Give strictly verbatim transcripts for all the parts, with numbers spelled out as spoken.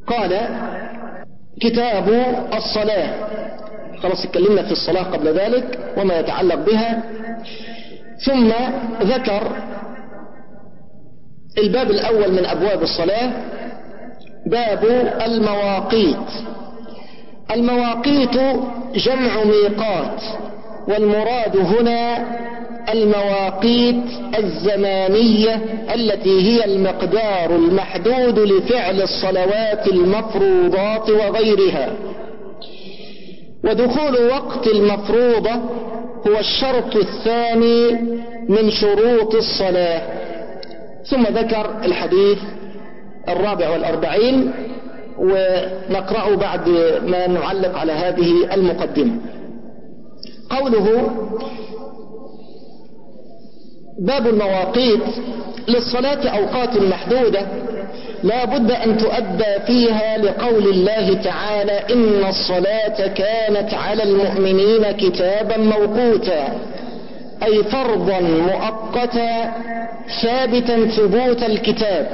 قال كتاب الصلاة، خلاص اتكلمنا في الصلاة قبل ذلك وما يتعلق بها، ثم ذكر الباب الأول من أبواب الصلاة باب المواقيت. المواقيت جمع ميقات، والمراد هنا المواقيت الزمانية التي هي المقدار المحدود لفعل الصلوات المفروضات وغيرها. ودخول وقت المفروضة هو الشرط الثاني من شروط الصلاة. ثم ذكر الحديث الرابع والأربعين ونقرأه بعد ما نعلق على هذه المقدمة. قوله باب المواقيت: للصلاة أوقات محدودة لا بد أن تؤدى فيها لقول الله تعالى: إن الصلاة كانت على المؤمنين كتابا موقوتا، أي فرضا مؤقتا ثابتا ثبوت الكتاب.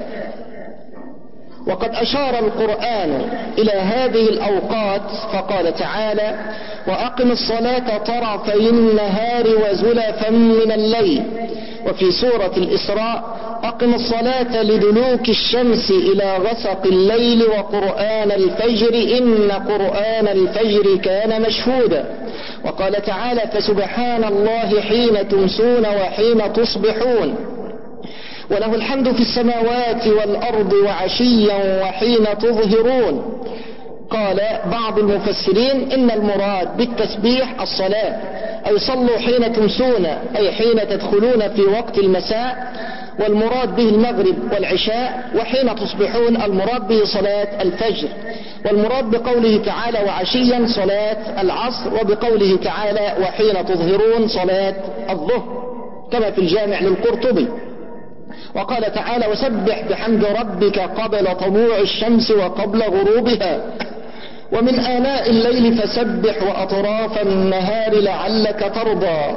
وقد أشار القرآن إلى هذه الأوقات فقال تعالى: وأقم الصلاة طرفي النهار وزلفا من الليل. وفي سورة الإسراء: أقم الصلاة لدلوك الشمس إلى غسق الليل وقرآن الفجر إن قرآن الفجر كان مشهودا. وقال تعالى: فسبحان الله حين تمسون وحين تصبحون، وله الحمد في السماوات والأرض وعشيا وحين تظهرون. قال بعض المفسرين: إن المراد بالتسبيح الصلاة، أي صلوا حين تمسون أي حين تدخلون في وقت المساء، والمراد به المغرب والعشاء، وحين تصبحون المراد به صلاة الفجر. والمراد بقوله تعالى وعشيا صلاة العصر، وبقوله تعالى وحين تظهرون صلاة الظهر، كما في الجامع للقرطبي. وقال تعالى: وسبح بحمد ربك قبل طلوع الشمس وقبل غروبها ومن آناء الليل فسبح وأطراف النهار لعلك ترضى.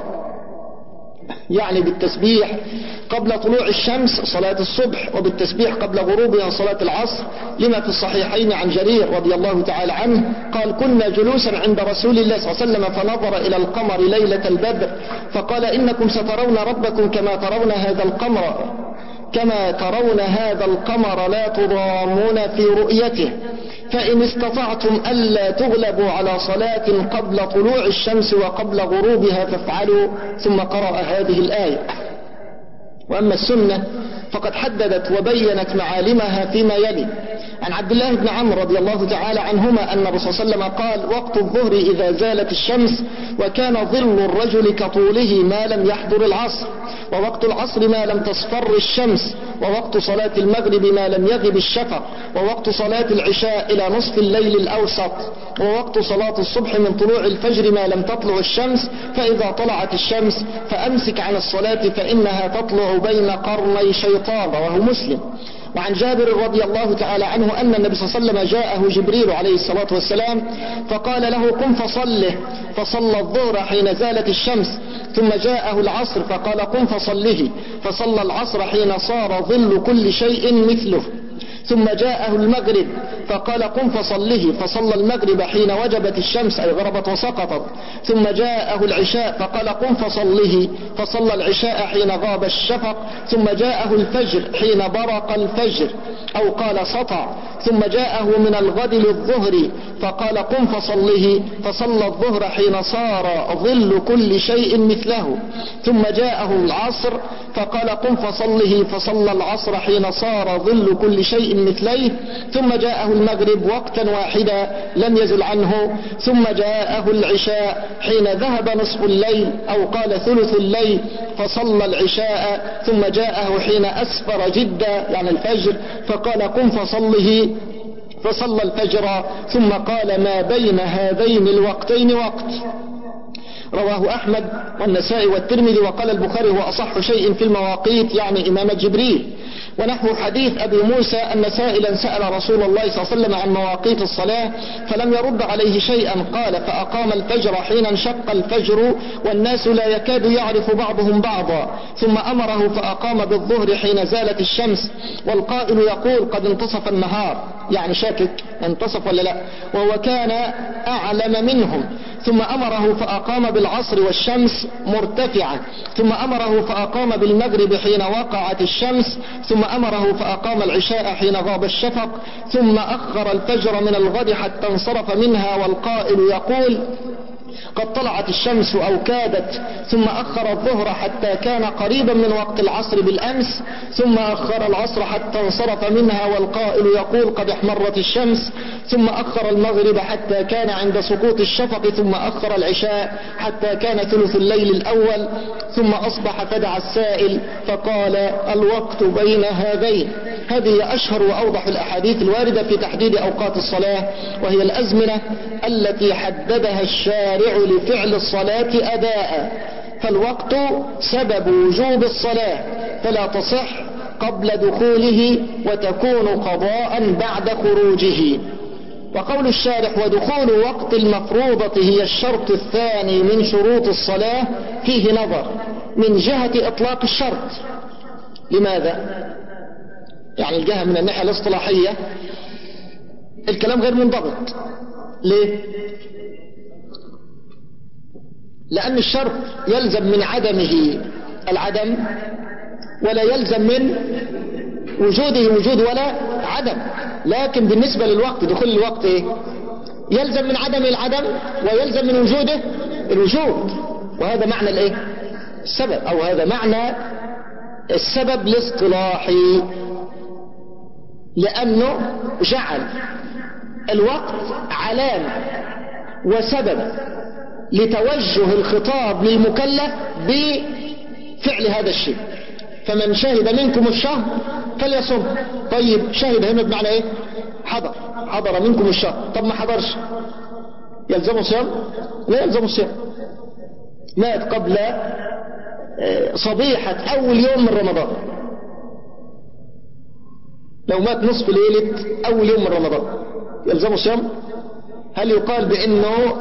يعني بالتسبيح قبل طلوع الشمس صلاة الصبح، وبالتسبيح قبل غروبها صلاة العصر، لما في الصحيحين عن جرير رضي الله تعالى عنه قال: كنا جلوسا عند رسول الله صلى الله عليه وسلم فنظر إلى القمر ليلة البدر فقال: إنكم سترون ربكم كما ترون هذا القمر كما ترون هذا القمر لا تضامون في رؤيته، فإن استطعتم ألا تغلبوا على صلاة قبل طلوع الشمس وقبل غروبها فافعلوا. ثم قرأ هذه الآية. وأما السنة فقد حددت وبينت معالمها فيما يلي. عن عبد الله بن عمرو رضي الله تعالى عنهما أن الرسول صلى الله عليه وسلم قال: وقت الظهر إذا زالت الشمس وكان ظل الرجل كطوله ما لم يحضر العصر، ووقت العصر ما لم تصفر الشمس، ووقت صلاة المغرب ما لم يغب الشفق، ووقت صلاة العشاء إلى نصف الليل الأوسط، ووقت صلاة الصبح من طلوع الفجر ما لم تطلع الشمس، فإذا طلعت الشمس فأمسك عن الصلاة فإنها تطلع بين قرني شيطان. رواه مسلم. وعن جابر رضي الله تعالى عنه أن النبي صلى الله عليه وسلم جاءه جبريل عليه الصلاة والسلام فقال له: قم فصله، فصلى الظهر حين زالت الشمس. ثم جاءه العصر فقال: قم فصله، فصلى العصر حين صار ظل كل شيء مثله. ثم جاءه المغرب فقال: قم فصله، فصلى المغرب حين وجبت الشمس أي غربت وسقطت. ثم جاءه العشاء فقال: قم فصله، فصلى العشاء حين غاب الشفق. ثم جاءه الفجر حين برق الفجر أو قال سطع. ثم جاءه من الغد للظهر فقال: قم فصله، فصلى الظهر حين صار ظل كل شيء مثله. ثم جاءه العصر فقال: قم فصله، فصلى العصر حين صار ظل كل شيء مثليه. ثم جاءه المغرب وقتا واحدا لم يزل عنه. ثم جاءه العشاء حين ذهب نصف الليل أو قال ثلث الليل فصلى العشاء. ثم جاءه حين أسفر جدا يعني الفجر فقال: قم فصله، فصلى الفجر. ثم قال: ما بين هذين الوقتين وقت. رواه أحمد والنسائي والترمذي. وقال البخاري: هو أصح شيء في المواقيت يعني إمامة جبريل. ونحو حديث أبي موسى أن سائلا سأل رسول الله صلى الله عليه وسلم عن مواقيت الصلاة فلم يرد عليه شيئا. قال: فأقام الفجر حين انشق الفجر والناس لا يكاد يعرف بعضهم بعضا. ثم أمره فأقام بالظهر حين زالت الشمس، والقائل يقول: قد انتصف النهار. يعني شاكك انتصف ولا لا، وهو كان أعلم منهم. ثم أمره فأقام بالعصر والشمس مرتفعة، ثم أمره فأقام بالمغرب حين وقعت الشمس، ثم أمره فأقام العشاء حين غاب الشفق، ثم أخر الفجر من الغد حتى انصرف منها والقائل يقول قد طلعت الشمس أو كادت، ثم أخر الظهر حتى كان قريبا من وقت العصر بالأمس، ثم أخر العصر حتى انصرف منها والقائل يقول قد احمرت الشمس، ثم أخر المغرب حتى كان عند سقوط الشفق، ثم أخر العشاء حتى كان ثلث الليل الأول، ثم أصبح فدعا السائل فقال الوقت بين هذين. هذه أشهر وأوضح الأحاديث الواردة في تحديد أوقات الصلاة، وهي الأزمنة التي حددها الشارع لفعل الصلاة أداء. فالوقت سبب وجوب الصلاة، فلا تصح قبل دخوله وتكون قضاء بعد خروجه. وقول الشارح ودخول وقت المفروضة هي الشرط الثاني من شروط الصلاة فيه نظر من جهة إطلاق الشرط. لماذا؟ يعني الجهة من الناحية الاصطلاحية الكلام غير منضبط. ليه؟ لأن الشرط يلزم من عدمه العدم، ولا يلزم من وجوده وجود ولا عدم. لكن بالنسبة للوقت دخول الوقت إيه؟ يلزم من عدمه العدم ويلزم من وجوده الوجود. وهذا معنى الايه؟ السبب، او هذا معنى السبب الاصطلاحي، لأنه جعل الوقت علامة وسبب لتوجه الخطاب للمكلف بفعل هذا الشيء. فمن شهد منكم الشهر فليصم. طيب شهد هنا بمعنى ايه؟ حضر، حضر منكم الشهر. طب ما حضرش يلزمه صيام؟ لا يلزمه صيام. مات قبل صبيحة اول يوم من رمضان، لو مات نصف ليلة اول يوم من رمضان يلزمه صيام؟ هل يقال بانه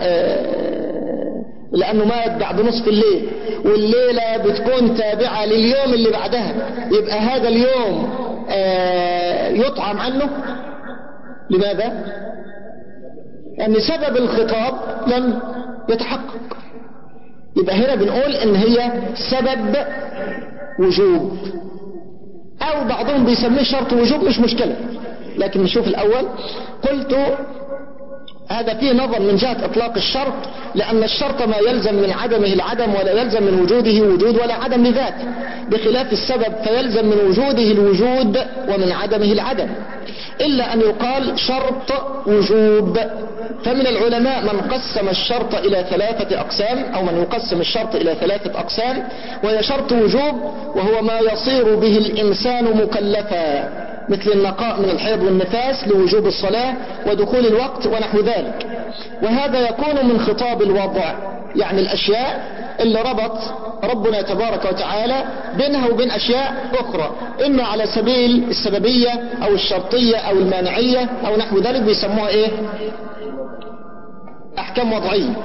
لأنه مات بعد نصف الليل والليلة بتكون تابعة لليوم اللي بعدها يبقى هذا اليوم يطعم عنه؟ لماذا؟ لأن سبب الخطاب لم يتحقق. يبقى هنا بنقول إن هي سبب وجوب، أو بعضهم بيسميه شرط وجوب، مش مشكلة. لكن نشوف الأول. قلت هذا فيه نظر من جهة إطلاق الشرط، لأن الشرط ما يلزم من عدمه العدم ولا يلزم من وجوده وجود ولا عدم لذاته، بخلاف السبب فيلزم من وجوده الوجود ومن عدمه العدم، إلا أن يقال شرط وجوب. فمن العلماء من قسم الشرط إلى ثلاثة أقسام، أو من يقسم الشرط إلى ثلاثة أقسام، وهي شرط وجوب وهو ما يصير به الإنسان مكلفا، مثل النقاء من الحيض والنفاس لوجوب الصلاة ودخول الوقت ونحو ذلك. وهذا يكون من خطاب الوضع، يعني الأشياء اللي ربط ربنا تبارك وتعالى بينها وبين أشياء أخرى، إما على سبيل السببية أو الشرطية أو المانعية أو نحو ذلك، بيسموها إيه؟ أحكام وضعية.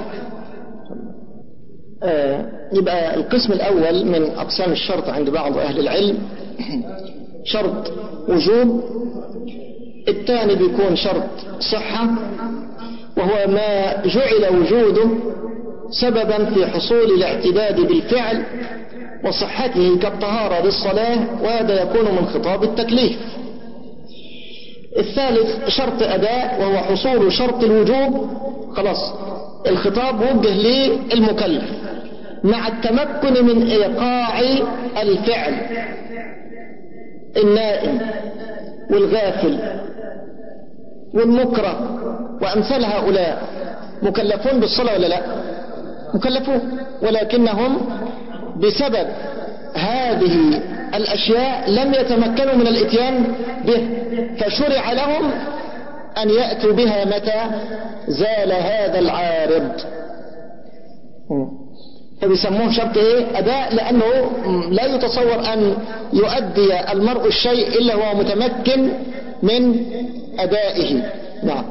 آه يبقى القسم الأول من أقسام الشرط عند بعض أهل العلم شرط وجوب. الثاني بيكون شرط صحة، وهو ما جعل وجوده سببا في حصول الاعتداد بالفعل وصحته كالطهارة للصلاة، وهذا يكون من خطاب التكليف. الثالث شرط أداء، وهو حصول شرط الوجوب، خلاص الخطاب وجه للمكلف مع التمكن من إيقاع الفعل. النائم والغافل والمكره وأمثال هؤلاء مكلفون بالصلاة ولا لا؟ مكلفون، ولكنهم بسبب هذه الأشياء لم يتمكنوا من الاتيان به، فشرع لهم أن يأتوا بها متى زال هذا العارض. فبيسموه شرط ايه؟ أداء، لأنه لا يتصور أن يؤدي المرء الشيء إلا هو متمكن من أدائه. نعم.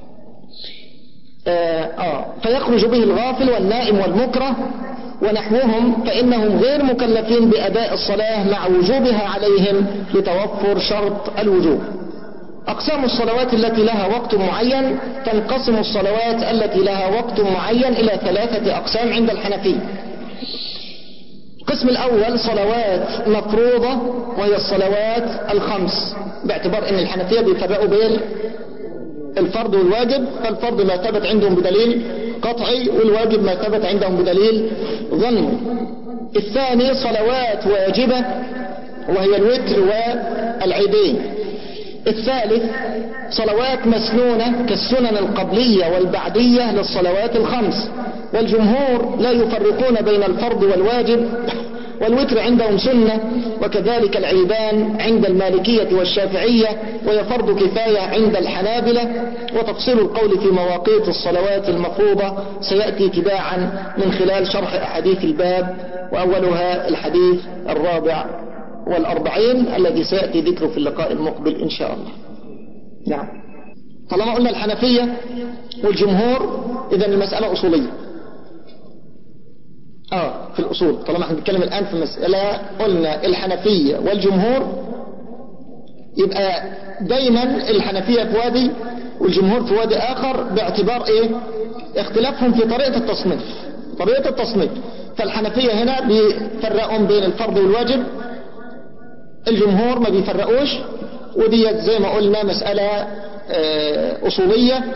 آه, آه فيخرج به الغافل والنائم والمكره ونحوهم، فإنهم غير مكلفين بأداء الصلاة مع وجوبها عليهم لتوفر شرط الوجوب. أقسام الصلوات التي لها وقت معين: تنقسم الصلوات التي لها وقت معين إلى ثلاثة أقسام عند الحنفية. القسم الأول صلوات مفروضة، وهي الصلوات الخمس، باعتبار أن الحنفية بيفرقوا بين الفرض والواجب، فالفرض ما ثبت عندهم بدليل قطعي، والواجب ما ثبت عندهم بدليل ظني. الثاني صلوات واجبة، وهي الوتر والعيدين. الثالث صلوات مسنونة كالسنن القبلية والبعدية للصلوات الخمس، والجمهور لا يفرقون بين الفرض والواجب، والوتر عندهم سنة، وكذلك العيدان عند المالكية والشافعية، وهي فرض كفاية عند الحنابلة. وتفصيل القول في مواقيت الصلوات المفروضة سيأتي تباعا من خلال شرح أحاديث الباب، وأولها الحديث الرابع والأربعين الذي سيأتي ذكره في اللقاء المقبل إن شاء الله. نعم، طالما قلنا الحنفية والجمهور إذن المسألة أصولية. آه في الأصول، طالما احنا بنتكلم الآن في مسألة قلنا الحنفية والجمهور، يبقى دايما الحنفية في وادي والجمهور في وادي آخر، باعتبار إيه؟ اختلافهم في طريقة التصنيف. طريقة التصنيف، فالحنفية هنا بيفرقون بين الفرض والواجب، الجمهور ما بيفرقوش، وديت زي ما قلنا مسألة أصولية.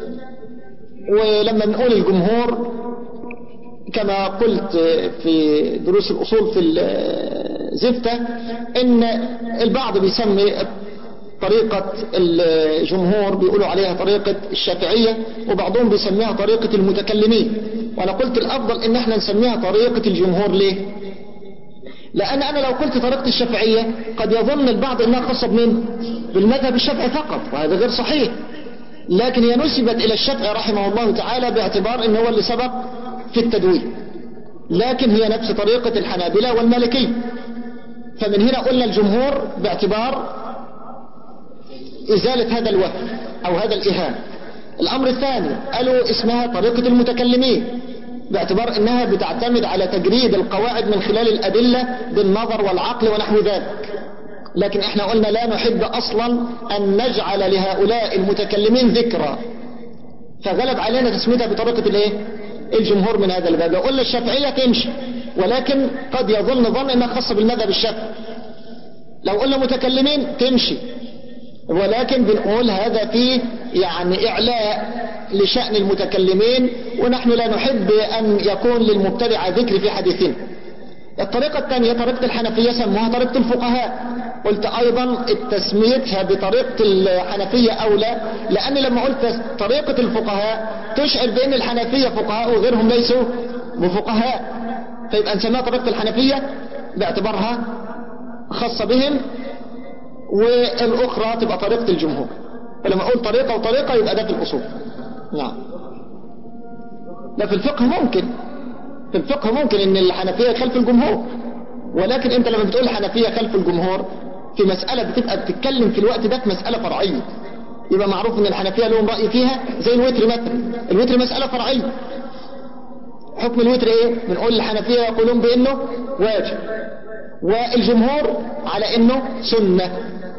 ولما نقول الجمهور كما قلت في دروس الأصول في الزفتة، إن البعض بيسمي طريقة الجمهور بيقولوا عليها طريقة الشافعية، وبعضهم بيسميها طريقة المتكلمين. وأنا قلت الأفضل إن احنا نسميها طريقة الجمهور. ليه؟ لأن أنا لو قلت طريقة الشافعية قد يظن البعض إنها خاصة بمين؟ بالمذهب الشافعي فقط، وهذا غير صحيح. لكن هي نسبت إلى الشافعي رحمه الله تعالى باعتبار إنه هو اللي سبق في التدوين، لكن هي نفس طريقة الحنابلة والمالكية. فمن هنا قلنا الجمهور باعتبار إزالة هذا الوهم أو هذا الإيهام. الأمر الثاني قالوا اسمها طريقة المتكلمين، باعتبار انها بتعتمد على تجريد القواعد من خلال الادلة بالنظر والعقل ونحو ذلك. لكن احنا قلنا لا نحب اصلا ان نجعل لهؤلاء المتكلمين ذكرى، فغلب علينا تسميتها بطريقة الايه؟ الجمهور من هذا الباب. لو قلنا الشافعية تمشي، ولكن قد يظن ظن انها خاصة بالمذهب الشافعي. لو قلنا متكلمين تمشي، ولكن بنقول هذا فيه يعني إعلاء لشأن المتكلمين، ونحن لا نحب أن يكون للمبتدع ذكر في حديثنا. الطريقة الثانية طريقة الحنفية سموها طريقة الفقهاء. قلت أيضا تسميتها بطريقة الحنفية أولى، لأن لما قلت طريقة الفقهاء تشعر بأن الحنفية فقهاء وغيرهم ليسوا بفقهاء، فيبقى نسميها طريقة الحنفية باعتبارها خاصة بهم، والأخرى تبقى طريقة الجمهور. فلما أقول طريقة وطريقة يبقى ده في الأصول. نعم. لا في الفقه ممكن، في الفقه ممكن ان الحنفية خلف الجمهور، ولكن انت لما بتقول الحنفية خلف الجمهور في مسألة بتبقى بتتكلم في الوقت ده في مسألة فرعية، يبقى معروف ان الحنفية لهم رأي فيها. زي الوتر مثلا، الوتر مسألة فرعية، حكم الوتر ايه؟ بنقول الحنفية يقولون بانه واجب، والجمهور على انه سنة.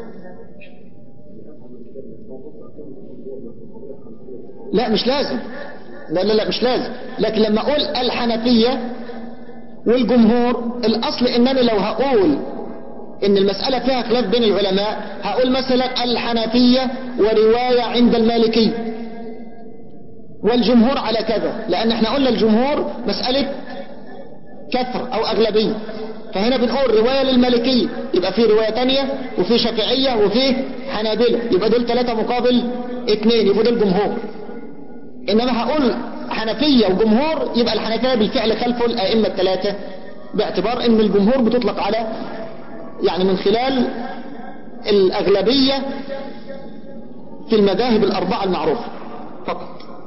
لا مش لازم، لا لا لا مش لازم. لكن لما اقول الحنفية والجمهور، الاصل انني لو هقول ان المسألة فيها خلاف بين العلماء هقول مثلا الحنفية ورواية عند المالكية والجمهور على كذا، لان احنا قلنا الجمهور مسألة كثر او اغلبية، فهنا بنقول رواية للمالكية، يبقى في رواية تانية وفي شافعية وفي حنابلة، يبقى دول ثلاثة مقابل اثنين، يبقى دول جمهور. انما هقول حنفية وجمهور يبقى الحنفية بالفعل خلفه الائمة الثلاثة، باعتبار ان الجمهور بتطلق على يعني من خلال الاغلبية في المذاهب الاربعة المعروفة فقط.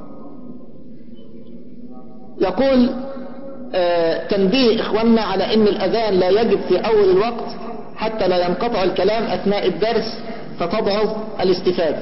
يقول آه تنبيه اخواننا على ان الاذان لا يجب في اول الوقت حتى لا ينقطع الكلام اثناء الدرس فتضعف الاستفادة.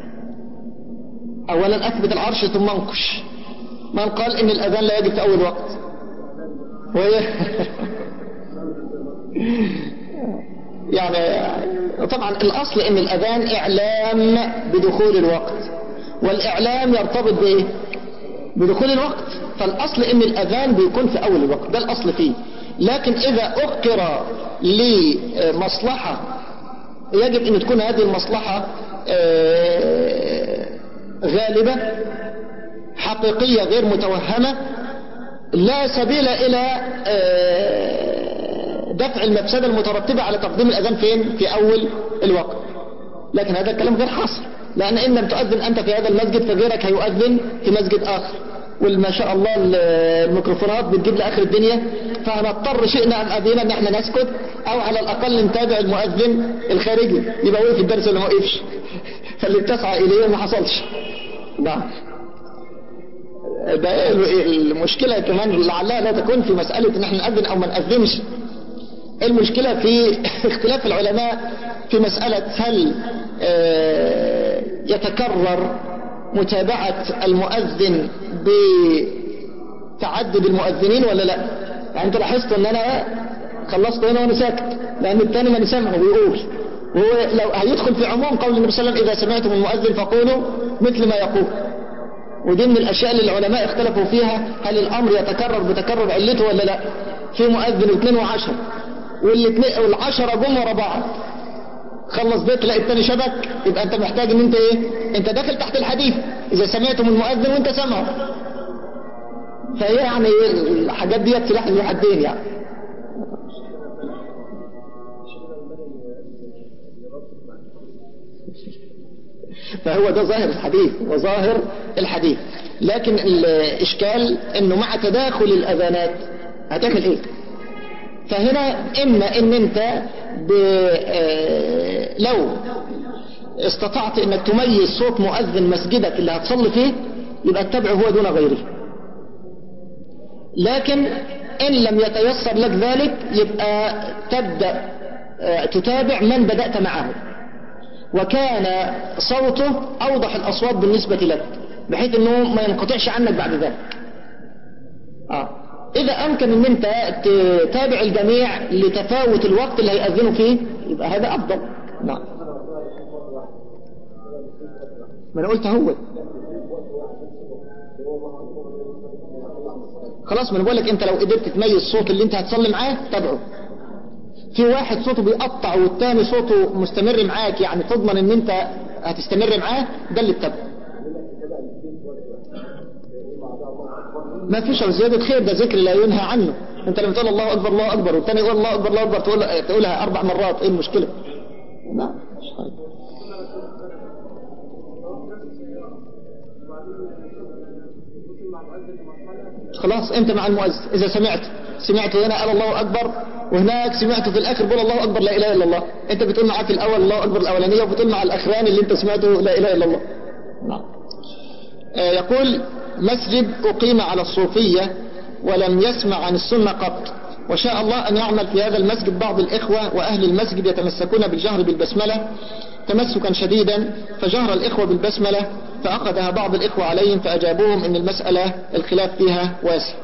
اولا اثبت العرش ثم انقش. من قال ان الاذان لا يجب في اول وقت؟ وهي يعني طبعا الاصل ان الاذان اعلام بدخول الوقت، والاعلام يرتبط بايه؟ بدخول الوقت. فالاصل ان الاذان بيكون في اول الوقت، ده الاصل فيه. لكن اذا اخر لمصلحة يجب ان تكون هذه المصلحة غالبة حقيقية غير متوهمة، لا سبيل الى دفع المفسدة المترتبة على تقديم الاذان فين؟ في اول الوقت. لكن هذا الكلام غير حاصل، لان ان لم تؤذن انت في هذا المسجد فغيرك هيؤذن في مسجد اخر، وما شاء الله الميكروفونات بتجيب لاخر الدنيا، فهنضطر شئنا ام ابينا ان احنا نسكت، او على الاقل نتابع المؤذن الخارجي يبقى وقف الدرس ولا ما وقفش. فاللي بتسعى اليه ما حصلش. نعم. ده المشكلة كمان لعلها لا تكون في مسألة ان احنا نأذن او ما نأذنش. المشكلة في اختلاف العلماء في مسألة هل يتكرر متابعة المؤذن بتعدد المؤذنين ولا لا. يعني انت لاحظت ان انا خلصت هنا وانا ساكت، لان الثاني ما نسمعه بيقول، وهو لو هيدخل في عموم قول النبي صلى الله عليه وسلم اذا سمعتم المؤذن فقولوا مثل ما يقول. ودي من الاشياء اللي العلماء اختلفوا فيها، هل الامر يتكرر بتكرر علته ولا لا. في مؤذن اثنين وعشر والعشرة جم ورا بعض، خلص بيت تلاقي التاني شبك، يبقى انت محتاج ان انت ايه؟ انت داخل تحت الحديث اذا سمعتم المؤذن وانت سمعه. فهي يعني الحاجات دي سلاح ذو حدين يعني. فهو ده ظاهر الحديث وظاهر الحديث. لكن الاشكال انه مع تداخل الاذانات هتعمل ايه؟ فهنا اما ان انت ب... لو استطعت انك تميز صوت مؤذن مسجدك اللي هتصلي فيه يبقى اتبعه هو دون غيره. لكن ان لم يتيسر لك ذلك يبقى تبدأ تتابع من بدأت معه وكان صوته اوضح الاصوات بالنسبة لك، بحيث انه ما ينقطعش عنك بعد ذلك. اه اذا امكن ان انت تتابع الجميع لتفاوت الوقت اللي هيأذنوا فيه يبقى هذا افضل. نعم. ما انا قلت هو خلاص. ما انا بقول لك انت لو قدرت تميز الصوت اللي انت هتصلي معاه تابعه. في واحد صوته بيقطع والتاني صوته مستمر معاك، يعني تضمن ان انت هتستمر معاه، ده اللي تتابعه. ما فيش زيادة خير، ده ذكر لا ينهى عنه. انت لما تقول الله اكبر الله اكبر والتاني يقول الله اكبر الله اكبر تقول تقولها اربع مرات، ايه المشكلة؟ نعم. خلاص انت مع المؤذن. اذا سمعت سمعت هنا قال الله اكبر وهناك سمعته في الاخر بقول الله اكبر لا اله الا الله، انت بتقول معاه في الاول الله اكبر الاولانية وبتقول مع الاخران اللي انت سمعته لا اله الا الله. نعم. آه يقول مسجد أقيم على الصوفية ولم يسمع عن السنة قط، وشاء الله أن يعمل في هذا المسجد بعض الإخوة وأهل المسجد يتمسكون بالجهر بالبسملة تمسكا شديدا، فجهر الإخوة بالبسملة فأخذها بعض الإخوة عليهم فأجابوهم أن المسألة الخلاف فيها واسع.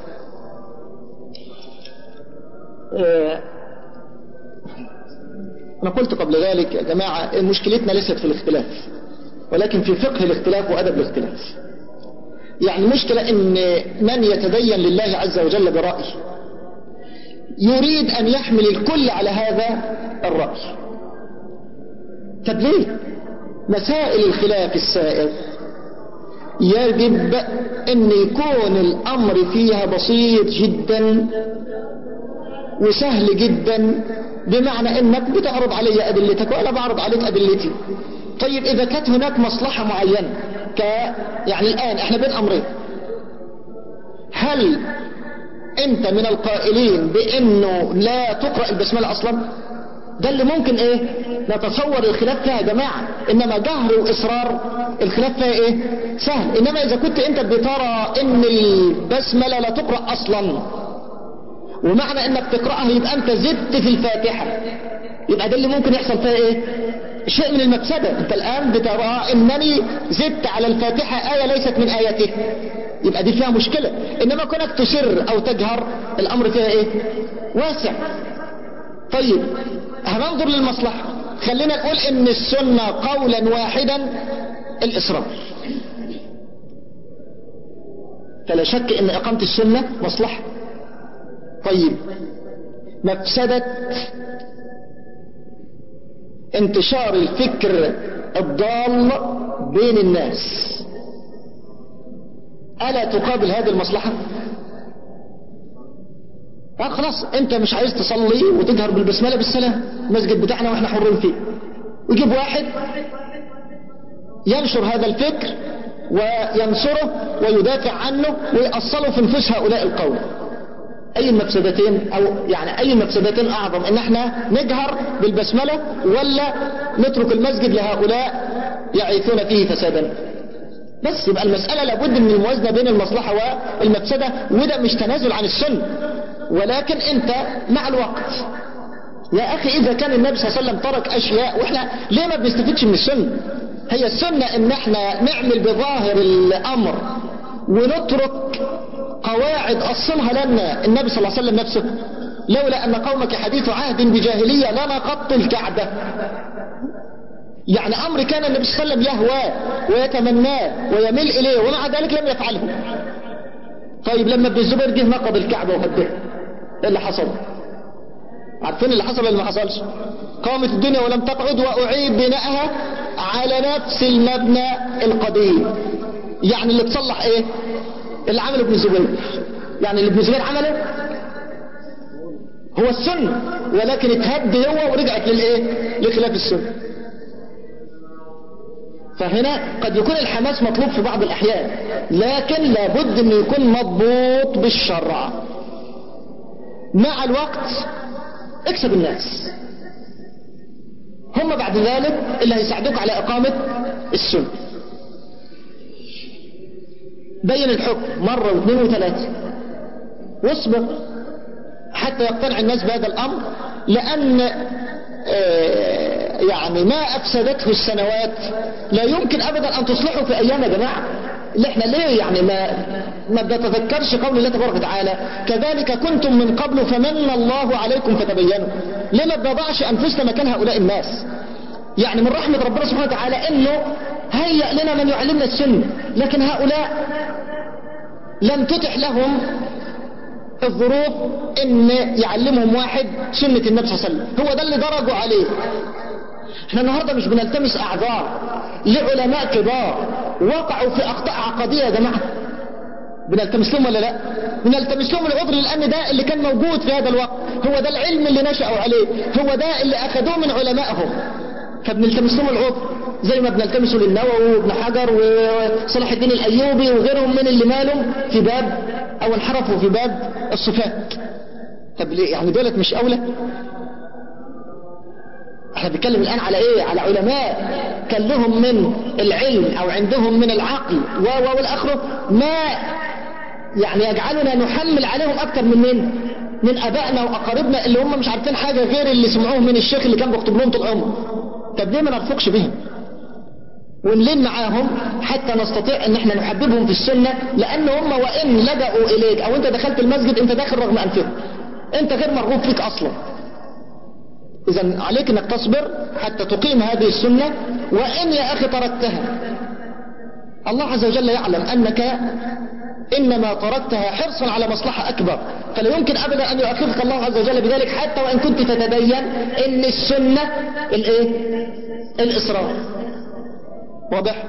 أنا قلت قبل ذلك يا جماعة مشكلتنا ليست في الاختلاف ولكن في فقه الاختلاف وأدب الاختلاف. يعني المشكلة ان من يتدين لله عز وجل برأي يريد ان يحمل الكل على هذا الرأي. طب ليه؟ مسائل الخلاف السائر يجب ان يكون الامر فيها بسيط جدا وسهل جدا، بمعنى انك بتعرض علي ادلتك وانا بعرض عليك ادلتي. طيب اذا كانت هناك مصلحة معينة ك يعني الان احنا بين امرين، هل انت من القائلين بانه لا تقرأ البسملة اصلا؟ ده اللي ممكن ايه نتصور الخلاف فيها يا جماعة. انما جهر واصرار الخلاف فيها ايه سهل. انما اذا كنت انت بترى ان البسملة لا تقرأ اصلا ومعنى انك تقرأها يبقى انت زدت في الفاتحة، يبقى ده اللي ممكن يحصل فيها ايه شيء من المفسدة. انت الان بترى انني زدت على الفاتحة آية ليست من آياته، يبقى دي فيها مشكلة. انما كونك تسر او تجهر الامر فيها ايه واسع. طيب هننظر للمصلحة. خلينا نقول ان السنة قولا واحدا الإصرار، فلا شك ان اقامة السنة مصلحة. طيب مفسدة انتشار الفكر الضال بين الناس، ألا تقابل هذه المصلحة؟ آه خلاص انت مش عايز تصلي وتجهر بالبسملة بالسلام، المسجد بتاعنا واحنا حرين فيه، ويجيب واحد ينشر هذا الفكر وينصره ويدافع عنه ويأصله في نفوس هؤلاء القوم. اي المفسدتين، او يعني اي المفسدتين اعظم، ان احنا نجهر بالبسملة ولا نترك المسجد لهؤلاء يعيثون فيه فسادا؟ بس يبقى المسألة لابد من الموازنة بين المصلحة والمفسدة، وده مش تنازل عن السنة، ولكن انت مع الوقت. يا اخي اذا كان النبي صلى الله عليه وسلم ترك اشياء، واحنا ليه ما بنستفدش من السنة؟ هي السنة ان احنا نعمل بظاهر الامر ونترك قواعد اصلها لنا النبي صلى الله عليه وسلم نفسه. لولا ان قومك حديث عهد بجاهلية لنقضت الكعبة، يعني امر كان النبي صلى الله عليه وسلم يهواه ويتمناه ويميل اليه ومع ذلك لم يفعله. طيب لما ابن الزبير جه نقض الكعبة وهدها، ايه اللي حصل؟ عارفين اللي حصل ولا ما حصلش؟ قامت الدنيا ولم تقعد واعيد بنائها على نفس المبنى القديم. يعني اللي تصلح ايه؟ اللي عمله ابن الزبير. يعني اللي ابن الزبير عمله هو السنة، ولكن اتهد هو ورجعت للايه؟ لخلاف السنة. فهنا قد يكون الحماس مطلوب في بعض الأحيان، لكن لابد أن يكون مضبوط بالشرع. مع الوقت اكسب الناس، هم بعد ذلك اللي هيساعدوك على إقامة السنة. بين الحكم مرة واثنين وثلاثة، واصبر حتى يقتنع الناس بهذا الأمر، لأن يعني ما أفسدته السنوات لا يمكن أبدا أن تصلحه في أيام يا جماعة. اللي احنا ليه يعني ما ما بنتذكرش قول الله تبارك وتعالى كذلك كنتم من قبل فمن الله عليكم فتبينوا؟ ليه ما بنضعش أنفسنا مكان هؤلاء الناس؟ يعني من رحمة ربنا سبحانه وتعالى إنه هيأ لنا من يعلمنا السنة، لكن هؤلاء لم تتح لهم الظروف ان يعلمهم واحد سنة النبي صلى الله عليه وسلم. هو ده اللي درجوا عليه. احنا النهاردة مش بنلتمس اعذار لعلماء كبار وقعوا في اخطاء عقدية يا جماعة، بنلتمس لهم ولا لا؟ بنلتمس لهم العذر، لان ده اللي كان موجود في هذا الوقت، هو ده العلم اللي نشأوا عليه، هو ده اللي اخذوه من علمائهم، فبنلتمس لهم العذر زي ما بنلتمسه للنووي وابن حجر وصلاح الدين الايوبي وغيرهم من اللي مالهم في باب او انحرفوا في باب الصفات. طب ليه يعني دولت مش اولى؟ احنا بنتكلم الان على ايه؟ على علماء كان لهم من العلم او عندهم من العقل و والاخره ما يعني يجعلنا نحمل عليهم اكتر من من من ابائنا واقاربنا اللي هم مش عارفين حاجه غير اللي سمعوه من الشيخ اللي كان بيخطب لهم طول عمره. طب ليه ما نرفقش بهم ونلين معاهم حتى نستطيع ان احنا نحببهم في السنة؟ لان هم وان لجأوا اليك او انت دخلت المسجد انت داخل رغم انفهم، انت غير مرغوب فيك اصلا. اذا عليك انك تصبر حتى تقيم هذه السنة، وان يا اخي تركتها الله عز وجل يعلم انك انما تركتها حرصا على مصلحة اكبر، فلا يمكن ابدا ان يؤاخذك الله عز وجل بذلك حتى وان كنت تتبين ان السنة الايه؟ الاصرار. واضح؟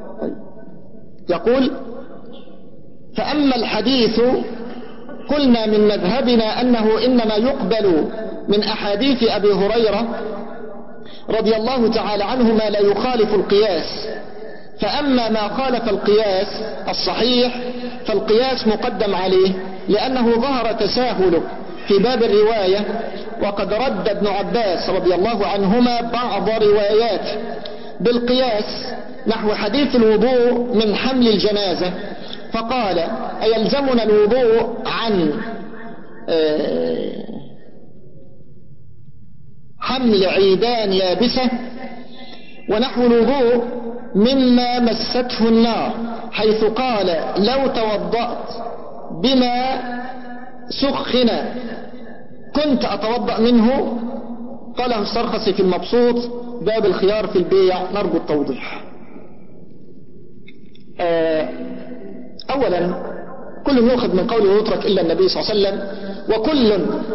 يقول فأما الحديث قلنا من مذهبنا أنه إنما يقبل من أحاديث أبي هريرة رضي الله تعالى عنه ما لا يخالف القياس، فأما ما خالف القياس الصحيح فالقياس مقدم عليه لأنه ظهر تساهله في باب الرواية، وقد رد ابن عباس رضي الله عنهما بعض روايات بالقياس نحو حديث الوضوء من حمل الجنازة، فقال أيلزمنا الوضوء عن حمل عيدان يابسة، ونحو الوضوء مما مسته النار، حيث قال لو توضأت بما سخن كنت أتوضأ منه قاله السرخسي في المبسوط باب الخيار في البيع، نرجو التوضيح. أولا كل يؤخذ من قوله ويترك إلا النبي صلى الله عليه وسلم، وكل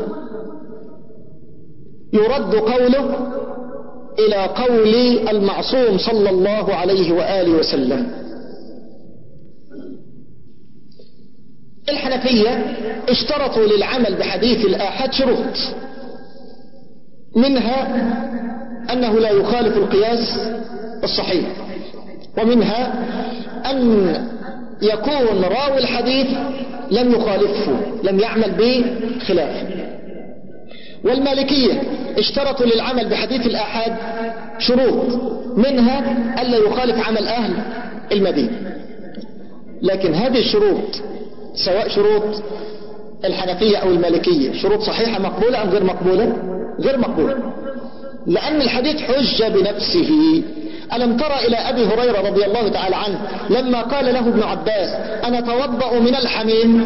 يرد قوله إلى قول المعصوم صلى الله عليه وآله وسلم. الحنفية اشترطوا للعمل بحديث الآحاد شروط، منها أنه لا يخالف القياس الصحيح، ومنها أن يكون راوي الحديث لم يخالفه، لم يعمل به خلافه. والمالكية اشترطوا للعمل بحديث الآحاد شروط، منها ألا يخالف عمل أهل المدينة. لكن هذه الشروط سواء شروط الحنفية أو المالكية شروط صحيحة مقبولة أم غير مقبولة؟ غير مقبولة، لأن الحديث حجة بنفسه. ألم ترى إلى أبي هريرة رضي الله تعالى عنه لما قال له ابن عباس أنا توضأ من الحميم،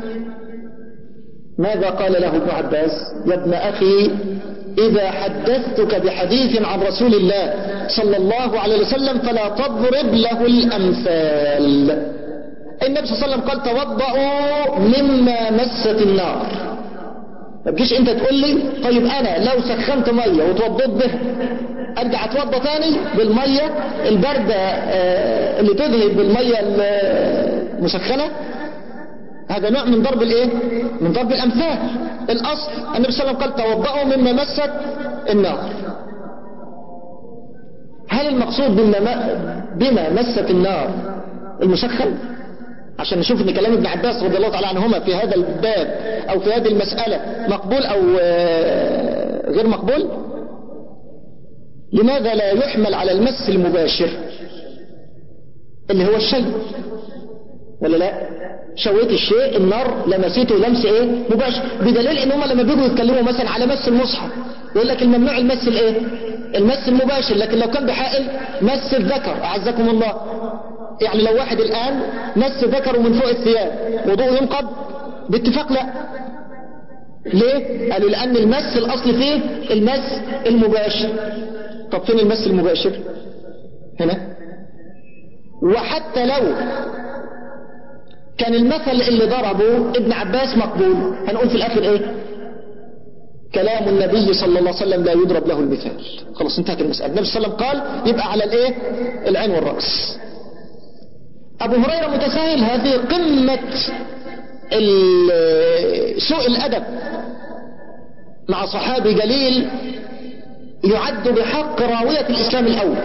ماذا قال له ابن عباس؟ يا ابن أخي إذا حدثتك بحديث عن رسول الله صلى الله عليه وسلم فلا تضرب له الأمثال. النبي صلى الله عليه وسلم قال توضأوا مما مست النار. ما تجيش انت تقول لي طيب انا لو سخنت ميه وتوضيت بها ارجع اتوضى تاني بالميه البارده اللي تذهب بالميه المسخنه؟ هذا نوع من ضرب الايه؟ من ضرب الامثال. الاصل النبي صلى الله عليه وسلم قال توضأوا مما مست النار. هل المقصود بما, بما مست النار المسخن؟ عشان نشوف ان كلام ابن عباس رضي الله تعالى عنهما في هذا الباب او في هذه المسألة مقبول او غير مقبول. لماذا لا يحمل على المس المباشر اللي هو الشيء؟ ولا لا شويت الشيء النار لمسيته لمس ايه مباشر، بدليل ان هم لما بيجوا يتكلموا مثلا على مس المصحف يقول لك الممنوع المس الايه المس المباشر، لكن لو كان بحائل مس الذكر اعزكم الله. يعني لو واحد الآن مس ذكره من فوق الثياب وضوء ينقض باتفاق؟ لا. ليه؟ قالوا لأن المس الأصل فيه المس المباشر. طب فين المس المباشر؟ هنا. وحتى لو كان المثل اللي ضربه ابن عباس مقبول هنقول في الآخر ايه؟ كلام النبي صلى الله عليه وسلم لا يضرب له المثال. خلاص انتهت المسألة. النبي صلى الله عليه وسلم قال يبقى على الايه؟ العين والرأس. أبو هريرة متساهل، هذه قمة سوء الأدب مع صحابي جليل يعد بحق راوية الإسلام الأول،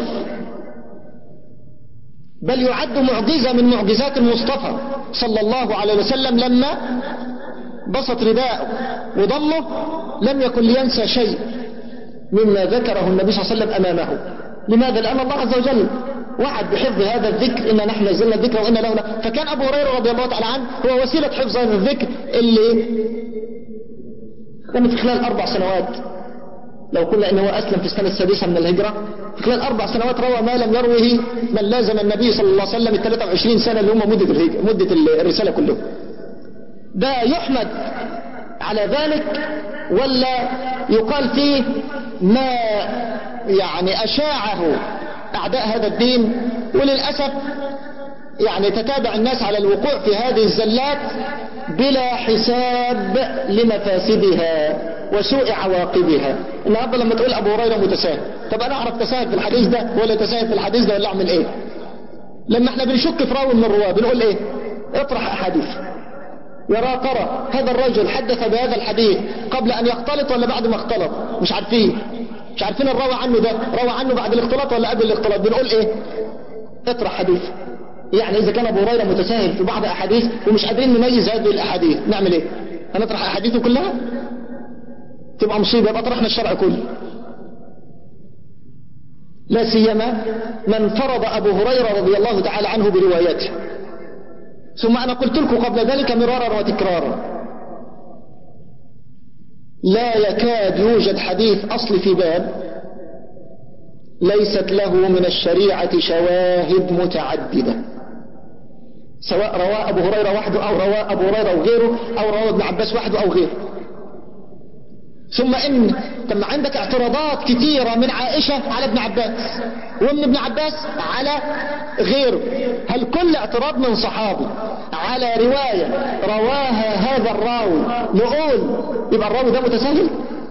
بل يعد معجزة من معجزات المصطفى صلى الله عليه وسلم لما بسط رداءه وضمه لم يكن لينسى شيء مما ذكره النبي صلى الله عليه وسلم أمامه. لماذا؟ لأن الله عز وجل وعد بحفظ هذا الذكر، إن نحن نزلنا الذكر وإن له لا. فكان أبو هريرة رضي الله تعالى عنه هو وسيلة حفظ هذا الذكر اللي كان في خلال أربع سنوات، لو قلنا إنه أسلم في السنة السادسة من الهجرة، في خلال أربع سنوات روى ما لم يروه من لازم النبي صلى الله عليه وسلم الثلاثة وعشرين سنة اللي هم مدة الهجرة مدة الرسالة كلهم. ده يحمد على ذلك ولا يقال فيه ما يعني أشاعه أعداء هذا الدين؟ وللأسف يعني تتابع الناس على الوقوع في هذه الزلات بلا حساب لمفاسدها وسوء عواقبها. النهارده لما تقول أبو هريرة متساهل، طب أنا أعرف تساهل في الحديث ده ولا تساهل في الحديث ده ولا أعمل إيه؟ لما احنا بنشك في راوي من الرواه بنقول إيه؟ اطرح أحاديث يرى ترى هذا الرجل حدث بهذا الحديث قبل أن يختلط ولا بعد ما اختلط؟ مش عارفين مش عارفين الروى عنه ده روى عنه بعد الاختلاط ولا قبل الاختلاط. بنقول ايه؟ اطرح حديث. يعني اذا كان ابو هريره متساهل في بعض احاديث ومش قادرين نميز هذه الاحاديث نعمل ايه؟ هنطرح احاديثه كلها؟ تبقى مصيبه، يبقى طرحنا الشرع كله. لا سيما من فرض ابو هريره رضي الله تعالى عنه بروايته. ثم انا قلت لكم قبل ذلك مرارا وتكرارا لا يكاد يوجد حديث أصل في باب ليست له من الشريعة شواهد متعددة، سواء رواه أبو هريرة وحده أو رواه أبو هريرة وغيره أو رواه ابن عباس وحده أو غيره. ثم ان ثم عندك اعتراضات كثيرة من عائشة على ابن عباس، ومن ابن عباس على غيره. هل كل اعتراض من صحابي على رواية رواها هذا الراوي نقول يبقى الراوي ده متساهل؟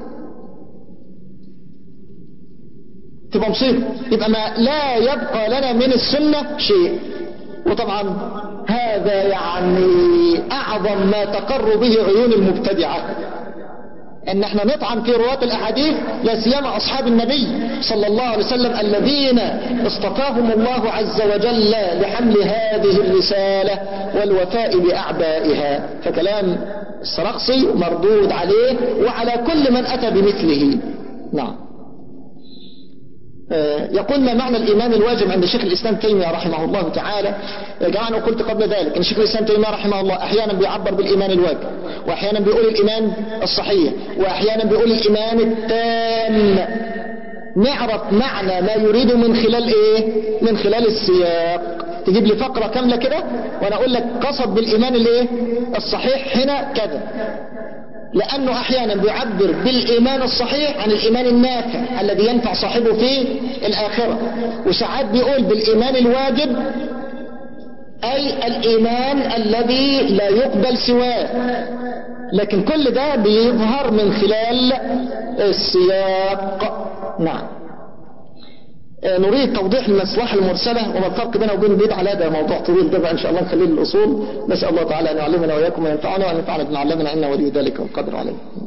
تبقى مصيبة، يبقى ما لا يبقى لنا من السنة شيء. وطبعا هذا يعني اعظم ما تقر به عيون المبتدعة، ان احنا نطعن في رواة الاحاديث، لا سيما اصحاب النبي صلى الله عليه وسلم الذين اصطفاهم الله عز وجل لحمل هذه الرسالة والوفاء باعبائها. فكلام السرخسي مردود عليه وعلى كل من اتى بمثله. نعم. يقول ما معنى الإيمان الواجب عند شيخ الإسلام تيمية رحمه الله تعالى؟ يا جماعة أنا قلت قبل ذلك أن شيخ الإسلام تيمية رحمه الله أحيانا بيعبر بالإيمان الواجب، وأحيانا بيقول الإيمان الصحيح، وأحيانا بيقول الإيمان التام. نعرف معنى ما يريد من خلال إيه؟ من خلال السياق. تجيب لي فقرة كاملة كده وأنا أقول لك قصد بالإيمان الإيه؟ الصحيح هنا كذا، لأنه أحيانا بيعبر بالإيمان الصحيح عن الإيمان النافع الذي ينفع صاحبه في الآخرة، وساعات بيقول بالإيمان الواجب أي الإيمان الذي لا يقبل سواه. لكن كل ده بيظهر من خلال السياق. نعم. نريد توضيح المصلحة المرسلة وما الفرق بينه وبين البدعة. هذا موضوع طويل ده بقى إن شاء الله نخليه للأصول. نسأل الله تعالى أن يعلمنا وإياكم وينفعنا وأن ينفعنا بما علمنا إنه ولي ذلك والقدر عليه.